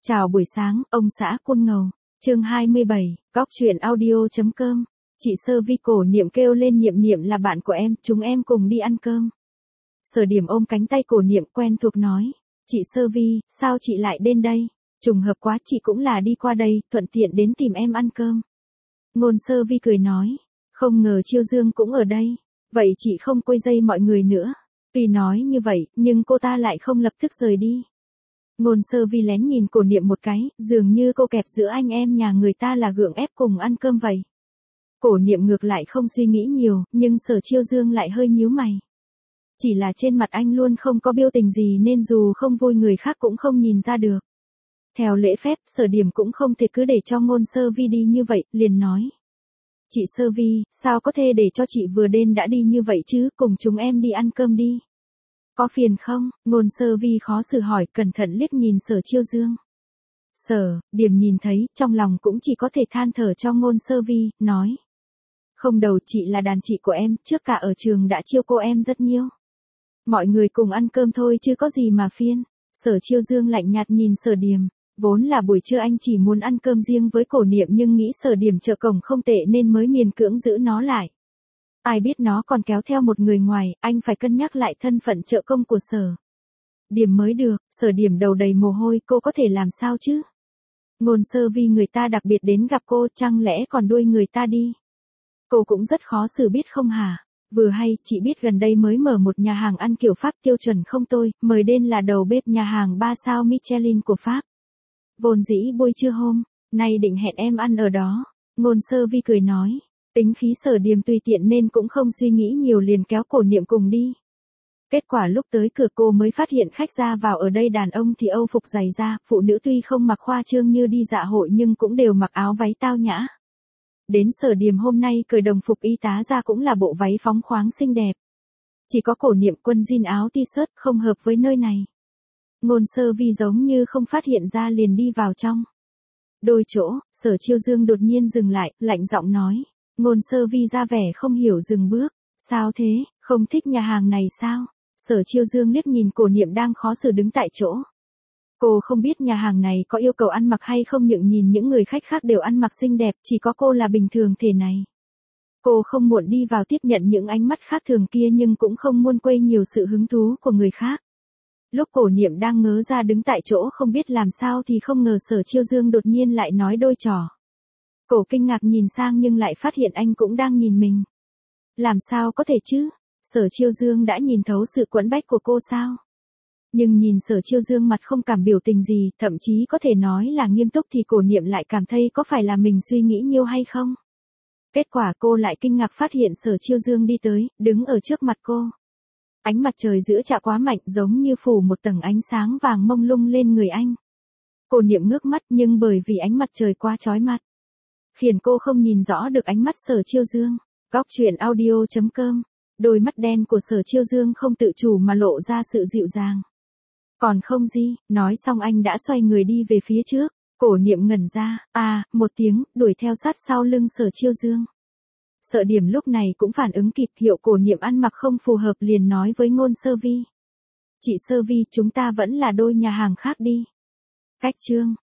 Chào buổi sáng, ông xã Côn Ngầu. Chương 27, Góc truyện audio.com. Chị Sơ Vi cổ Niệm kêu lên Niệm Niệm là bạn của em, chúng em cùng đi ăn cơm. Sở Điểm ôm cánh tay cổ Niệm quen thuộc nói. Chị Sơ Vi, sao chị lại đến đây? Trùng hợp quá, chị cũng là đi qua đây, thuận tiện đến tìm em ăn cơm. Ngôn Sơ Vi cười nói. Không ngờ Chiêu Dương cũng ở đây. Vậy chị không quấy rầy mọi người nữa. Tuy nói như vậy, nhưng cô ta lại không lập tức rời đi. Ngôn Sơ Vi lén nhìn cổ Niệm một cái, dường như cô kẹp giữa anh em nhà người ta là gượng ép cùng ăn cơm vậy. Cổ Niệm ngược lại không suy nghĩ nhiều, nhưng Sở Chiêu Dương lại hơi nhíu mày. Chỉ là trên mặt anh luôn không có biểu tình gì nên dù không vui người khác cũng không nhìn ra được. Theo lễ phép, Sở Điểm cũng không thể cứ để cho Ngôn Sơ Vi đi như vậy, liền nói. Chị Sơ Vi, sao có thể để cho chị vừa đến đã đi như vậy chứ, cùng chúng em đi ăn cơm đi. Có phiền không? Ngôn Sơ Vi khó xử hỏi, cẩn thận liếc nhìn Sở Chiêu Dương. Sở Điểm nhìn thấy, trong lòng cũng chỉ có thể than thở cho Ngôn Sơ Vi, nói. Không đâu, chị là đàn chị của em, trước cả ở trường đã chiêu cô em rất nhiều. Mọi người cùng ăn cơm thôi chứ có gì mà phiền. Sở Chiêu Dương lạnh nhạt nhìn Sở Điểm. Vốn là buổi trưa anh chỉ muốn ăn cơm riêng với cổ Niệm nhưng nghĩ Sở Điểm trợ cổng không tệ nên mới miền cưỡng giữ nó lại. Ai biết nó còn kéo theo một người ngoài, anh phải cân nhắc lại thân phận trợ công của Sở Điểm mới được. Sở Điểm đầu đầy mồ hôi, cô có thể làm sao chứ? Ngôn Sơ Vi người ta đặc biệt đến gặp cô, chẳng lẽ còn đuôi người ta đi? Cô cũng rất khó xử biết không hả? Vừa hay, chị biết gần đây mới mở một nhà hàng ăn kiểu Pháp tiêu chuẩn không tôi, mời đến là đầu bếp nhà hàng 3 sao Michelin của Pháp. Vốn dĩ buổi trưa hôm nay định hẹn em ăn ở đó. Ngôn Sơ Vi cười nói. Tính khí Sở Điểm tùy tiện nên cũng không suy nghĩ nhiều liền kéo cổ Niệm cùng đi. Kết quả lúc tới cửa cô mới phát hiện khách ra vào ở đây đàn ông thì âu phục dày da, phụ nữ tuy không mặc khoa trương như đi dạ hội nhưng cũng đều mặc áo váy tao nhã. Đến Sở Điểm hôm nay cởi đồng phục y tá ra cũng là bộ váy phóng khoáng xinh đẹp. Chỉ có cổ Niệm quần jean áo t-shirt không hợp với nơi này. Ngôn Sơ Vi giống như không phát hiện ra liền đi vào trong. Đôi chỗ, Sở Chiêu Dương đột nhiên dừng lại, lạnh giọng nói. Ngôn Sơ Vi ra vẻ không hiểu dừng bước. Sao thế, không thích nhà hàng này sao? Sở Chiêu Dương liếc nhìn cổ Niệm đang khó xử đứng tại chỗ. Cô không biết nhà hàng này có yêu cầu ăn mặc hay không, nhưng nhìn những người khách khác đều ăn mặc xinh đẹp, chỉ có cô là bình thường thể này. Cô không muộn đi vào tiếp nhận những ánh mắt khác thường kia nhưng cũng không muốn quấy nhiều sự hứng thú của người khác. Lúc cổ Niệm đang ngớ ra đứng tại chỗ không biết làm sao thì không ngờ Sở Chiêu Dương đột nhiên lại nói đôi trò. Cổ kinh ngạc nhìn sang nhưng lại phát hiện anh cũng đang nhìn mình. Làm sao có thể chứ? Sở Chiêu Dương đã nhìn thấu sự quẫn bách của cô sao? Nhưng nhìn Sở Chiêu Dương mặt không cảm biểu tình gì, thậm chí có thể nói là nghiêm túc thì cổ Niệm lại cảm thấy có phải là mình suy nghĩ nhiều hay không? Kết quả cô lại kinh ngạc phát hiện Sở Chiêu Dương đi tới, đứng ở trước mặt cô. Ánh mặt trời giữa chạ quá mạnh giống như phủ một tầng ánh sáng vàng mông lung lên người anh. Cổ Niệm ngước mắt nhưng bởi vì ánh mặt trời quá chói mắt, khiến cô không nhìn rõ được ánh mắt Sở Chiêu Dương. Góc truyện audio.com. Đôi mắt đen của Sở Chiêu Dương không tự chủ mà lộ ra sự dịu dàng. Còn không gì, nói xong anh đã xoay người đi về phía trước. Cổ Niệm ngẩn ra, một tiếng, đuổi theo sát sau lưng Sở Chiêu Dương. Sở Điểm lúc này cũng phản ứng kịp, hiểu cổ Niệm ăn mặc không phù hợp liền nói với Ngôn Sơ Vi. Chị Sơ Vi, chúng ta vẫn là đôi nhà hàng khác đi. Cách chương.